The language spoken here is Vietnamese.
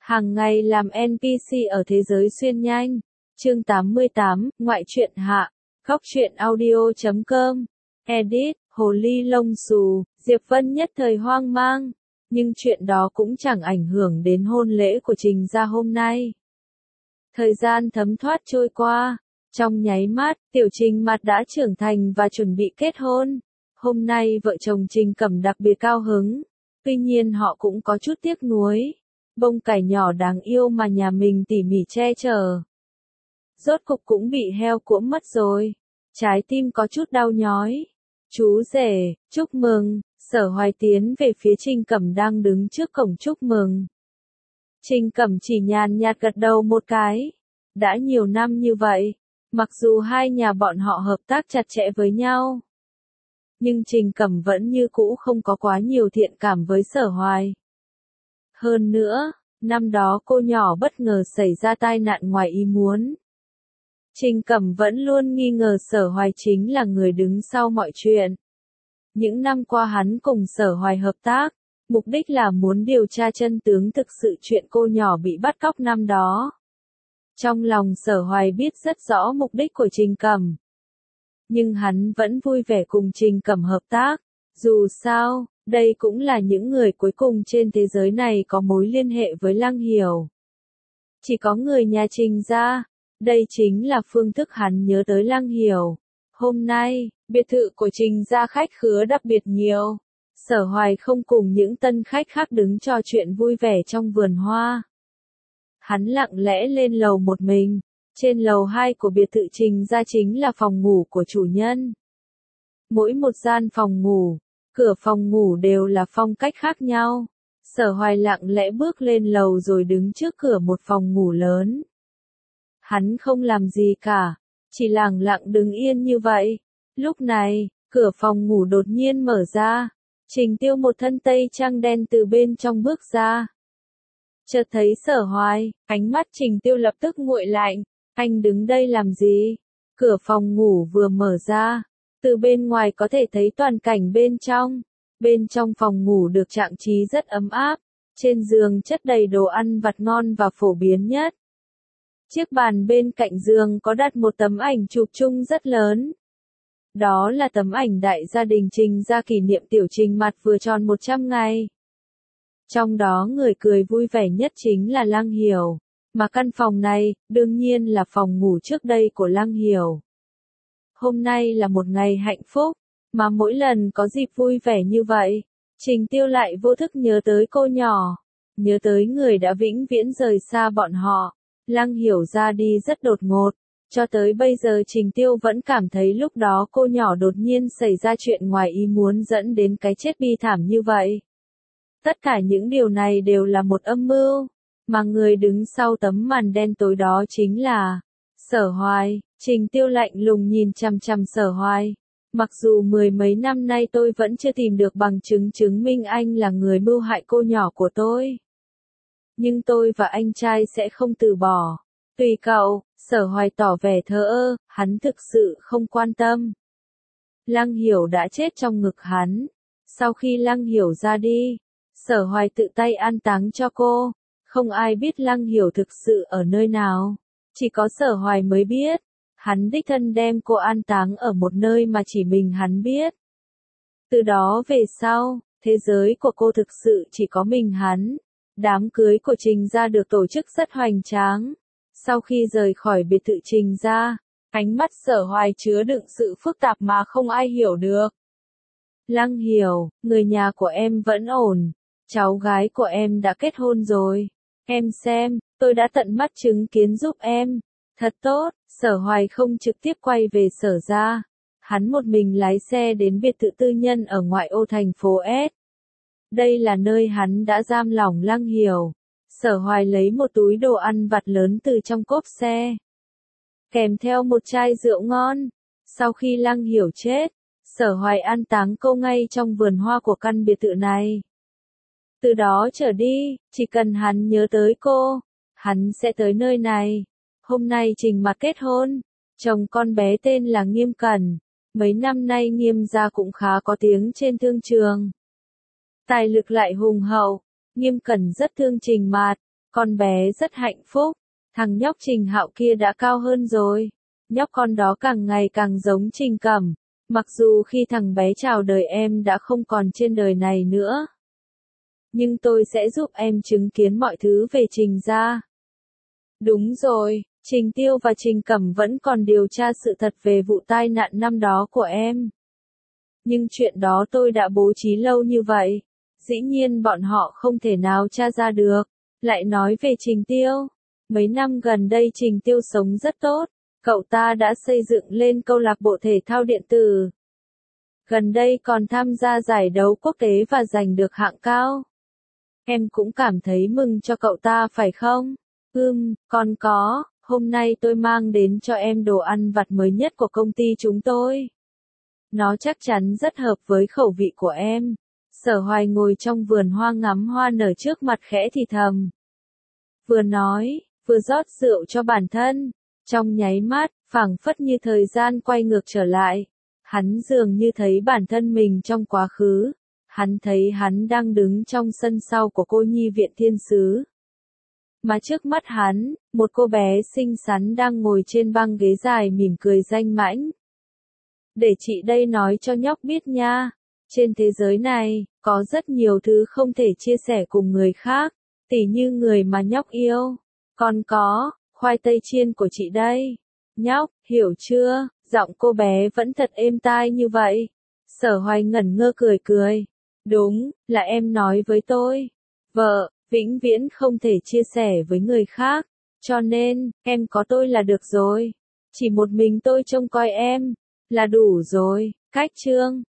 Hàng ngày làm NPC ở thế giới xuyên nhanh. Chương 88, ngoại truyện hạ. Góc truyện audio.com. Edit, hồ ly lông xù, Diệp Vân nhất thời hoang mang. Nhưng chuyện đó cũng chẳng ảnh hưởng đến hôn lễ của Trình gia hôm nay. Thời gian thấm thoát trôi qua. Trong nháy mắt, Tiểu Trình Mặt đã trưởng thành và chuẩn bị kết hôn. Hôm nay vợ chồng Trình Cẩm đặc biệt cao hứng. Tuy nhiên họ cũng có chút tiếc nuối. Bông cải nhỏ đáng yêu mà nhà mình tỉ mỉ che chở. Rốt cục cũng bị heo cuỗm mất rồi. Trái tim có chút đau nhói. Chú rể, chúc mừng. Sở Hoài tiến về phía Trình Cẩm đang đứng trước cổng chúc mừng. Trình Cẩm chỉ nhàn nhạt gật đầu một cái. Đã nhiều năm như vậy, mặc dù hai nhà bọn họ hợp tác chặt chẽ với nhau, nhưng Trình Cẩm vẫn như cũ không có quá nhiều thiện cảm với Sở Hoài. Hơn nữa, năm đó cô nhỏ bất ngờ xảy ra tai nạn ngoài ý muốn. Trình Cẩm vẫn luôn nghi ngờ Sở Hoài chính là người đứng sau mọi chuyện. Những năm qua hắn cùng Sở Hoài hợp tác, mục đích là muốn điều tra chân tướng thực sự chuyện cô nhỏ bị bắt cóc năm đó. Trong lòng Sở Hoài biết rất rõ mục đích của Trình Cẩm. Nhưng hắn vẫn vui vẻ cùng Trình Cẩm hợp tác. Dù sao, đây cũng là những người cuối cùng trên thế giới này có mối liên hệ với Lăng Hiểu. Chỉ có người nhà Trình gia. Đây chính là phương thức hắn nhớ tới Lăng Hiểu. Hôm nay, biệt thự của Trình gia khách khứa đặc biệt nhiều. Sở Hoài không cùng những tân khách khác đứng trò chuyện vui vẻ trong vườn hoa. Hắn lặng lẽ lên lầu một mình. Trên lầu 2 của biệt thự Trình gia chính là phòng ngủ của chủ nhân. Mỗi một gian phòng ngủ, cửa phòng ngủ đều là phong cách khác nhau. Sở Hoài lặng lẽ bước lên lầu rồi đứng trước cửa một phòng ngủ lớn. Hắn không làm gì cả, chỉ lặng lặng đứng yên như vậy. Lúc này, cửa phòng ngủ đột nhiên mở ra. Trình Tiêu một thân tây trang đen từ bên trong bước ra. Chợt thấy Sở Hoài, ánh mắt Trình Tiêu lập tức nguội lạnh. Anh đứng đây làm gì? Cửa phòng ngủ vừa mở ra, từ bên ngoài có thể thấy toàn cảnh bên trong. Bên trong phòng ngủ được trang trí rất ấm áp. Trên giường chất đầy đồ ăn vặt ngon và phổ biến nhất. Chiếc bàn bên cạnh giường có đặt một tấm ảnh chụp chung rất lớn. Đó là tấm ảnh đại gia đình Trình gia kỷ niệm Tiểu Trình Mặt vừa tròn 100 ngày. Trong đó người cười vui vẻ nhất chính là Lăng Hiểu. Mà căn phòng này, đương nhiên là phòng ngủ trước đây của Lăng Hiểu. Hôm nay là một ngày hạnh phúc, mà mỗi lần có dịp vui vẻ như vậy, Trình Tiêu lại vô thức nhớ tới cô nhỏ. Nhớ tới người đã vĩnh viễn rời xa bọn họ. Lăng Hiểu ra đi rất đột ngột. Cho tới bây giờ Trình Tiêu vẫn cảm thấy lúc đó cô nhỏ đột nhiên xảy ra chuyện ngoài ý muốn dẫn đến cái chết bi thảm như vậy. Tất cả những điều này đều là một âm mưu, mà người đứng sau tấm màn đen tối đó chính là Sở Hoài. Trình Tiêu lạnh lùng nhìn chằm chằm Sở Hoài. Mặc dù 10 mấy năm nay tôi vẫn chưa tìm được bằng chứng chứng minh anh là người mưu hại cô nhỏ của tôi. Nhưng tôi và anh trai sẽ không từ bỏ. Tùy cậu. Sở Hoài tỏ vẻ thờ ơ, hắn thực sự không quan tâm. Lăng Hiểu đã chết trong ngực hắn. Sau khi Lăng Hiểu ra đi, Sở Hoài tự tay an táng cho cô. Không ai biết Lăng Hiểu thực sự ở nơi nào. Chỉ có Sở Hoài mới biết. Hắn đích thân đem cô an táng ở một nơi mà chỉ mình hắn biết. Từ đó về sau, thế giới của cô thực sự chỉ có mình hắn. Đám cưới của Trình gia được tổ chức rất hoành tráng. Sau khi rời khỏi biệt thự Trình gia, ánh mắt Sở Hoài chứa đựng sự phức tạp mà không ai hiểu được. Lăng Hiểu, người nhà của em vẫn ổn. Cháu gái của em đã kết hôn rồi. Em xem, tôi đã tận mắt chứng kiến giúp em. Thật tốt. Sở Hoài không trực tiếp quay về Sở gia. Hắn một mình lái xe đến biệt thự tư nhân ở ngoại ô thành phố S. Đây là nơi hắn đã giam lỏng Lăng Hiểu. Sở Hoài lấy một túi đồ ăn vặt lớn từ trong cốp xe, kèm theo một chai rượu ngon. Sau khi Lăng Hiểu chết, Sở Hoài an táng cô ngay trong vườn hoa của căn biệt thự này. Từ đó trở đi, chỉ cần hắn nhớ tới cô, hắn sẽ tới nơi này. Hôm nay Trình Mặt kết hôn, chồng con bé tên là Nghiêm Cẩn. Mấy năm nay Nghiêm gia cũng khá có tiếng trên thương trường. Tài lực lại hùng hậu. Nghiêm Cẩn rất thương Trình Mặt. Con bé rất hạnh phúc, thằng nhóc Trình Hạo kia đã cao hơn rồi. Nhóc con đó càng ngày càng giống Trình Cẩm, mặc dù khi thằng bé chào đời em đã không còn trên đời này nữa. Nhưng tôi sẽ giúp em chứng kiến mọi thứ về Trình gia. Đúng rồi, Trình Tiêu và Trình Cẩm vẫn còn điều tra sự thật về vụ tai nạn năm đó của em. Nhưng chuyện đó tôi đã bố trí lâu như vậy, dĩ nhiên bọn họ không thể nào tra ra được. Lại nói về Trình Tiêu, mấy năm gần đây Trình Tiêu sống rất tốt, cậu ta đã xây dựng lên câu lạc bộ thể thao điện tử. Gần đây còn tham gia giải đấu quốc tế và giành được hạng cao. Em cũng cảm thấy mừng cho cậu ta phải không? Còn có, hôm nay tôi mang đến cho em đồ ăn vặt mới nhất của công ty chúng tôi. Nó chắc chắn rất hợp với khẩu vị của em. Sở Hoài ngồi trong vườn hoa ngắm hoa nở trước mặt khẽ thì thầm. Vừa nói, vừa rót rượu cho bản thân. Trong nháy mắt, phảng phất như thời gian quay ngược trở lại. Hắn dường như thấy bản thân mình trong quá khứ. Hắn thấy hắn đang đứng trong sân sau của cô nhi viện thiên sứ. Mà trước mắt hắn, một cô bé xinh xắn đang ngồi trên băng ghế dài mỉm cười danh mãnh. Để chị đây nói cho nhóc biết nha. Trên thế giới này, có rất nhiều thứ không thể chia sẻ cùng người khác, tỉ như người mà nhóc yêu. Còn có, khoai tây chiên của chị đây. Nhóc, hiểu chưa? Giọng cô bé vẫn thật êm tai như vậy. Sở Hoài ngẩn ngơ cười cười. Đúng, là em nói với tôi. Vợ, vĩnh viễn không thể chia sẻ với người khác. Cho nên, em có tôi là được rồi. Chỉ một mình tôi trông coi em, là đủ rồi. Cách chương